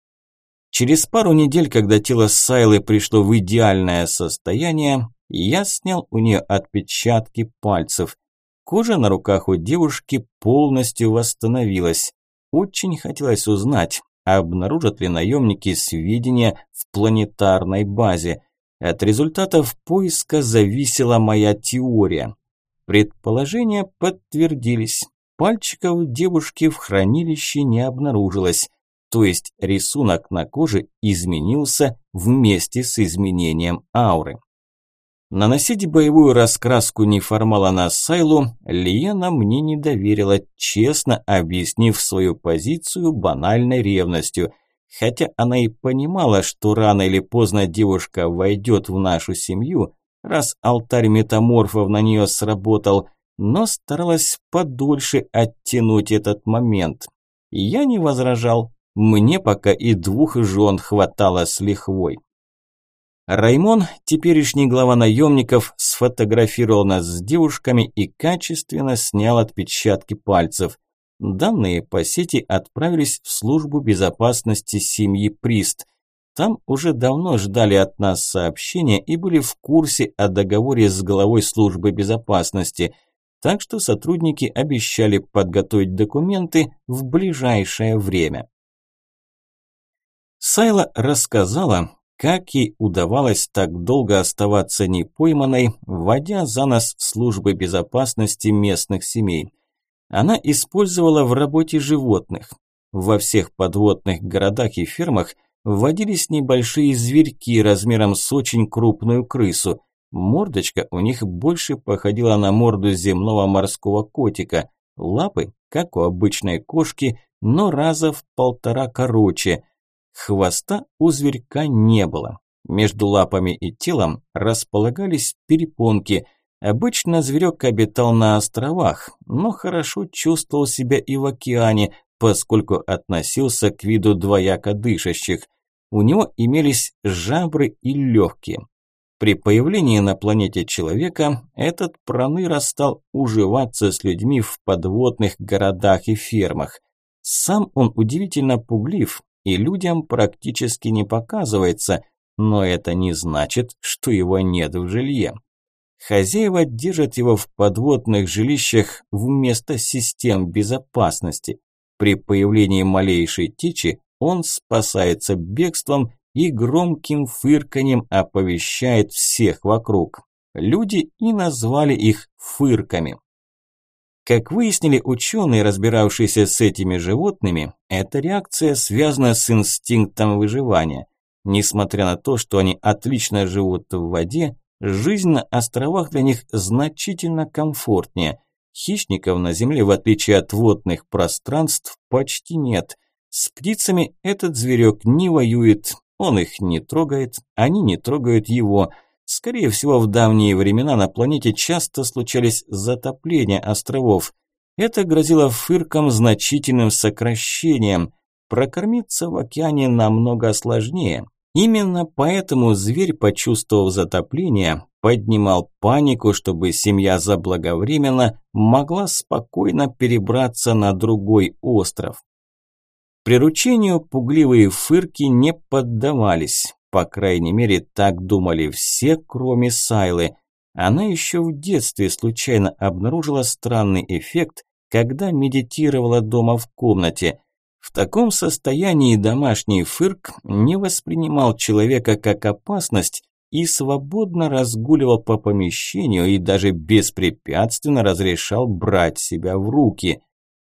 Через пару недель, когда тело Сайлы пришло в идеальное состояние, я снял у нее отпечатки пальцев. Кожа на руках у девушки полностью восстановилась. Очень хотелось узнать, обнаружат ли наемники сведения в планетарной базе. От результатов поиска зависела моя теория. Предположения подтвердились. Пальчиков девушки в хранилище не обнаружилось. То есть рисунок на коже изменился вместе с изменением ауры. Наносить боевую раскраску неформала на Сайлу Лиена мне не доверила, честно объяснив свою позицию банальной ревностью. Хотя она и понимала, что рано или поздно девушка войдет в нашу семью, раз алтарь метаморфов на нее сработал, но старалась подольше оттянуть этот момент. Я не возражал, мне пока и 2 жен хватало с лихвой. Раймон, теперешний глава наемников, сфотографировал нас с девушками и качественно снял отпечатки пальцев. Данные по сети отправились в службу безопасности семьи Прист. Там уже давно ждали от нас сообщения и были в курсе о договоре с главой службы безопасности, так что сотрудники обещали подготовить документы в ближайшее время. Сайла рассказала, как ей удавалось так долго оставаться непойманной, вводя за нос службы безопасности местных семей. Она использовала в работе животных. Во всех подводных городах и фермах водились небольшие зверьки размером с очень крупную крысу. Мордочка у них больше походила на морду земного морского котика. Лапы, как у обычной кошки, но раза в 1,5 короче. Хвоста у зверька не было. Между лапами и телом располагались перепонки. Обычно зверек обитал на островах, но хорошо чувствовал себя и в океане, поскольку относился к виду двояко дышащих. У него имелись жабры и легкие. При появлении на планете человека этот проныра стал уживаться с людьми в подводных городах и фермах. Сам он удивительно пуглив и людям практически не показывается, но это не значит, что его нет в жилье. Хозяева держат его в подводных жилищах вместо систем безопасности. При появлении малейшей течи он спасается бегством и громким фырканьем оповещает всех вокруг. Люди и назвали их фырками. Как выяснили ученые, разбиравшиеся с этими животными, эта реакция связана с инстинктом выживания. Несмотря на то, что они отлично живут в воде, жизнь на островах для них значительно комфортнее. Хищников на земле, в отличие от водных пространств, почти нет. С птицами этот зверек не воюет, он их не трогает, они не трогают его. Скорее всего, в давние времена на планете часто случались затопления островов. Это грозило фыркам значительным сокращением. Прокормиться в океане намного сложнее. Именно поэтому зверь, почувствовав затопление, поднимал панику, чтобы семья заблаговременно могла спокойно перебраться на другой остров. Приручению пугливые фырки не поддавались. По крайней мере, так думали все, кроме Сайлы. Она еще в детстве случайно обнаружила странный эффект, когда медитировала дома в комнате. В таком состоянии домашний фырк не воспринимал человека как опасность и свободно разгуливал по помещению и даже беспрепятственно разрешал брать себя в руки.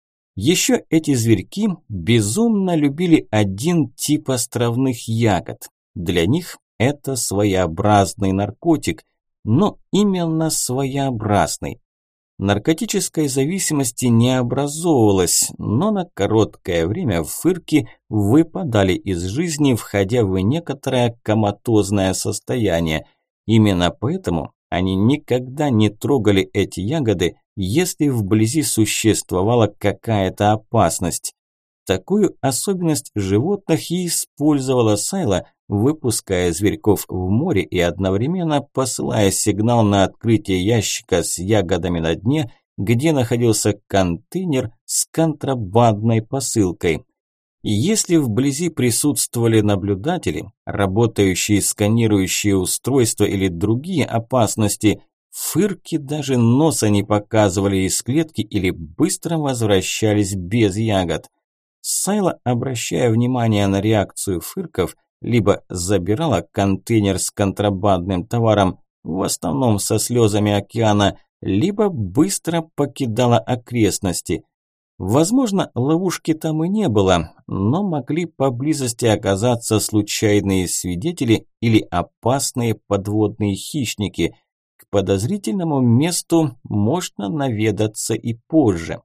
Еще эти зверьки безумно любили один тип островных ягод. Для них это своеобразный наркотик, но именно своеобразный. Наркотической зависимости не образовывалось, но на короткое время фырки выпадали из жизни, входя в некоторое коматозное состояние. Именно поэтому они никогда не трогали эти ягоды, если вблизи существовала какая-то опасность. Такую особенность животных и использовала Сайла, выпуская зверьков в море и одновременно посылая сигнал на открытие ящика с ягодами на дне, где находился контейнер с контрабандной посылкой. И если вблизи присутствовали наблюдатели, работающие сканирующие устройства или другие опасности, фырки даже носа не показывали из клетки или быстро возвращались без ягод. Сайла, обращая внимание на реакцию фырков, либо забирала контейнер с контрабандным товаром, в основном со слезами океана, либо быстро покидала окрестности. Возможно, ловушки там и не было, но могли поблизости оказаться случайные свидетели или опасные подводные хищники. К подозрительному месту можно наведаться и позже.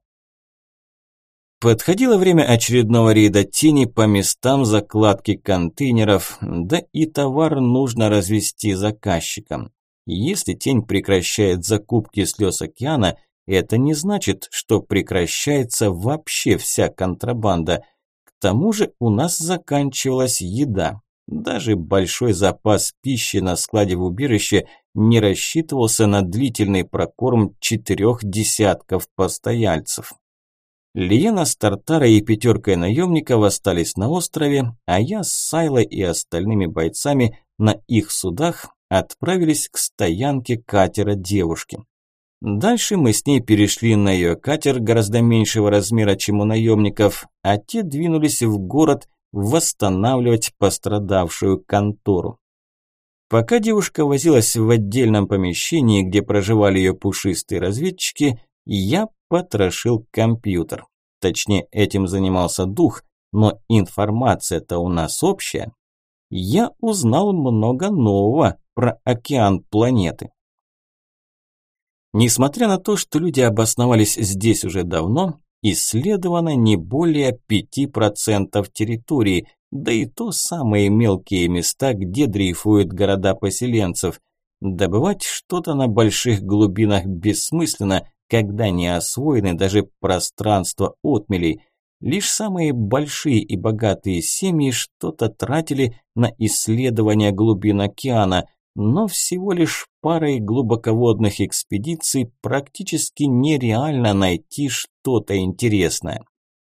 Подходило время очередного рейда тени по местам закладки контейнеров, да и товар нужно развезти заказчикам. Если тень прекращает закупки слез океана, это не значит, что прекращается вообще вся контрабанда. К тому же у нас заканчивалась еда. Даже большой запас пищи на складе в убежище не рассчитывался на длительный прокорм 4 десятков постояльцев. Лиена с Тартарой и 5 наемников остались на острове, а я с Сайлой и остальными бойцами на их судах отправились к стоянке катера девушки. Дальше мы с ней перешли на ее катер гораздо меньшего размера, чем у наемников, а те двинулись в город восстанавливать пострадавшую контору. Пока девушка возилась в отдельном помещении, где проживали ее пушистые разведчики, я потрошил компьютер. Точнее, этим занимался дух, но информация-то у нас общая. Я узнал много нового про океан планеты. Несмотря на то, что люди обосновались здесь уже давно, исследовано не более 5% территории, да и то самые мелкие места, где дрейфуют города поселенцев. Добывать что-то на больших глубинах бессмысленно, когда не освоены даже пространства отмелей. Лишь самые большие и богатые семьи что-то тратили на исследование глубин океана, но всего лишь парой глубоководных экспедиций практически нереально найти что-то интересное.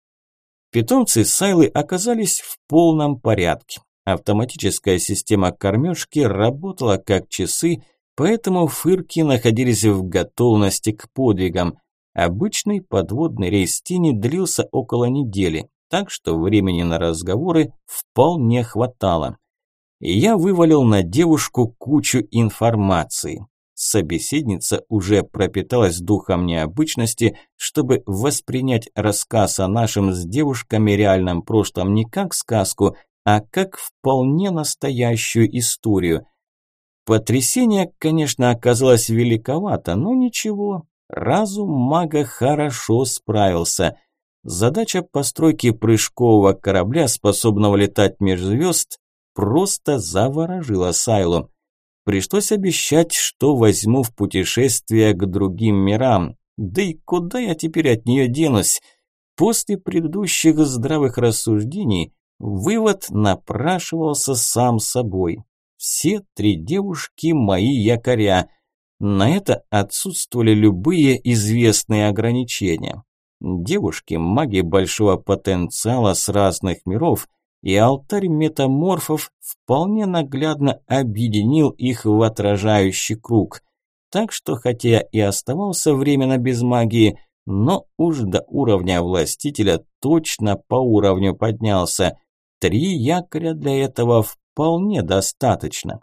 Питомцы Сайлы оказались в полном порядке. Автоматическая система кормежки работала как часы, поэтому фырки находились в готовности к подвигам. Обычный подводный рейс Тини длился около недели, так что времени на разговоры вполне хватало. Я вывалил на девушку кучу информации. Собеседница уже пропиталась духом необычности, чтобы воспринять рассказ о нашем с девушками реальном прошлом не как сказку, а как вполне настоящую историю. Потрясение, конечно, оказалось великовато, но ничего, разум мага хорошо справился. Задача постройки прыжкового корабля, способного летать меж звезд, просто заворожила Сайлу. Пришлось обещать, что возьму в путешествие к другим мирам. Да и куда я теперь от нее денусь? После предыдущих здравых рассуждений вывод напрашивался сам собой. Все три девушки мои якоря. На это отсутствовали любые известные ограничения. Девушки-маги большого потенциала с разных миров, и алтарь метаморфов вполне наглядно объединил их в отражающий круг. Так что, хотя я и оставался временно без магии, но уж до уровня властителя точно по уровню поднялся. 3 якоря для этого вполне достаточно.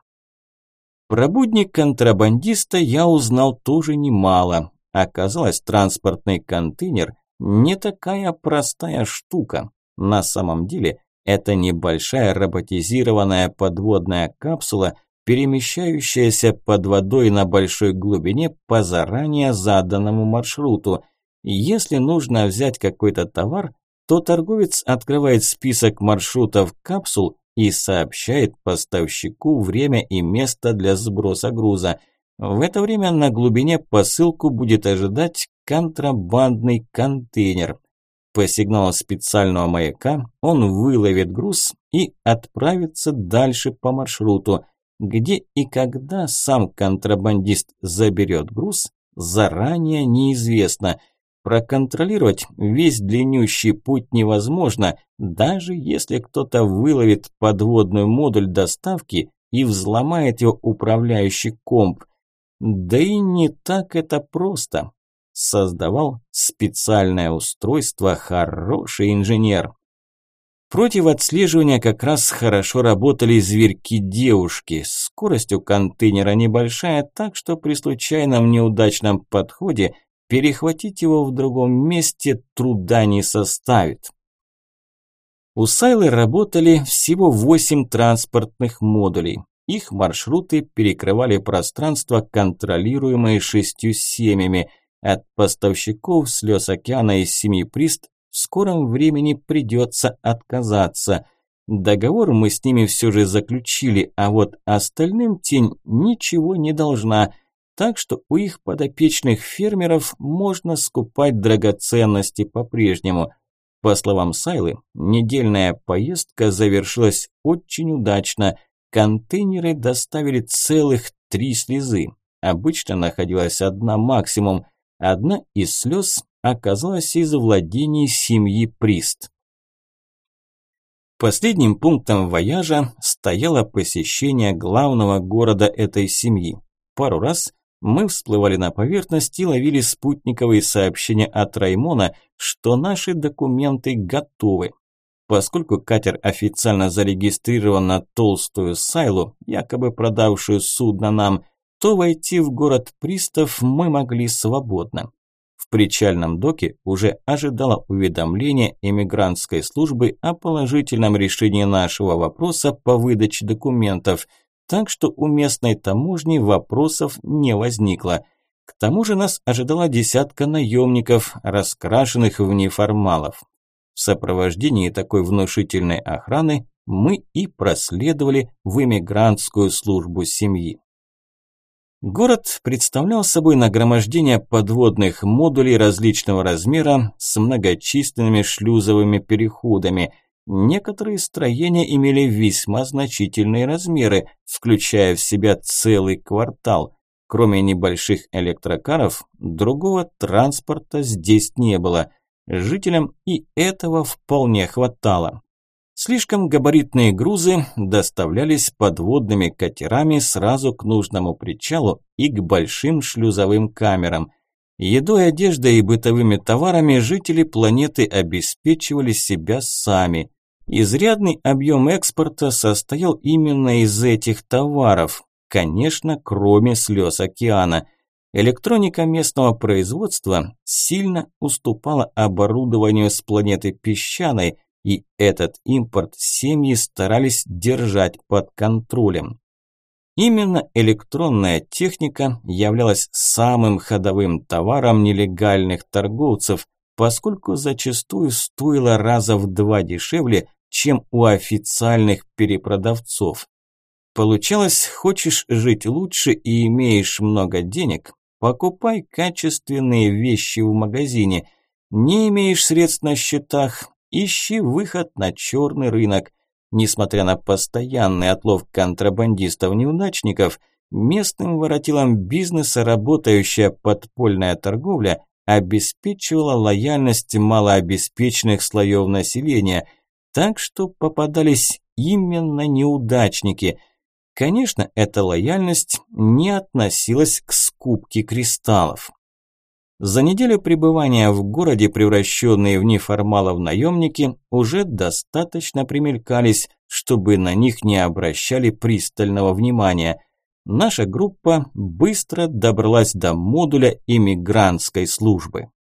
Про будни контрабандиста я узнал тоже немало. Оказалось, транспортный контейнер не такая простая штука. На самом деле, это небольшая роботизированная подводная капсула, перемещающаяся под водой на большой глубине по заранее заданному маршруту. Если нужно взять какой-то товар, то торговец открывает список маршрутов капсул и сообщает поставщику время и место для сброса груза. В это время на глубине посылку будет ожидать контрабандный контейнер. По сигналу специального маяка он выловит груз и отправится дальше по маршруту. Где и когда сам контрабандист заберет груз, заранее неизвестно. Проконтролировать весь длиннющий путь невозможно, даже если кто-то выловит подводный модуль доставки и взломает его управляющий комп. Да и не так это просто. Создавал специальное устройство хороший инженер. Против отслеживания как раз хорошо работали зверьки-девушки. Скорость у контейнера небольшая, так что при случайном неудачном подходе перехватить его в другом месте труда не составит. У Сайлы работали всего 8 транспортных модулей. Их маршруты перекрывали пространство, контролируемое 6 семьями. От поставщиков слез океана и семьи Прист в скором времени придется отказаться. Договор мы с ними все же заключили, а вот остальным тень ничего не должна. Так что у их подопечных фермеров можно скупать драгоценности по-прежнему. По словам Сайлы, недельная поездка завершилась очень удачно. Контейнеры доставили целых 3 слезы. Обычно находилась одна максимум. Одна из слез оказалась из владений семьи Прист. Последним пунктом вояжа стояло посещение главного города этой семьи. Пару раз мы всплывали на поверхность и ловили спутниковые сообщения от Раймона, что наши документы готовы. Поскольку катер официально зарегистрирован на толстую Сайлу, якобы продавшую судно нам, то войти в город Пристов мы могли свободно. В причальном доке уже ожидало уведомление эмигрантской службы о положительном решении нашего вопроса по выдаче документов, так что у местной таможни вопросов не возникло. К тому же нас ожидала десятка наемников, раскрашенных в неформалов. В сопровождении такой внушительной охраны мы и проследовали в эмигрантскую службу семьи. Город представлял собой нагромождение подводных модулей различного размера с многочисленными шлюзовыми переходами. Некоторые строения имели весьма значительные размеры, включая в себя целый квартал. Кроме небольших электрокаров, другого транспорта здесь не было. Жителям и этого вполне хватало. Слишком габаритные грузы доставлялись подводными катерами сразу к нужному причалу и к большим шлюзовым камерам. Едой, одеждой и бытовыми товарами жители планеты обеспечивали себя сами. Изрядный объем экспорта состоял именно из этих товаров, конечно, кроме слез океана. Электроника местного производства сильно уступала оборудованию с планеты песчаной, и этот импорт семьи старались держать под контролем. Именно электронная техника являлась самым ходовым товаром нелегальных торговцев, поскольку зачастую стоила раза в 2 дешевле, чем у официальных перепродавцов. Получалось, хочешь жить лучше и имеешь много денег, покупай качественные вещи в магазине. Не имеешь средств на счетах, ищи выход на черный рынок. Несмотря на постоянный отлов контрабандистов-неудачников, местным воротилам бизнеса работающая подпольная торговля обеспечивала лояльность малообеспеченных слоев населения, так что попадались именно неудачники. Конечно, эта лояльность не относилась к скупке кристаллов. За неделю пребывания в городе, превращенные в неформалов наемники, уже достаточно примелькались, чтобы на них не обращали пристального внимания. Наша группа быстро добралась до модуля эмигрантской службы.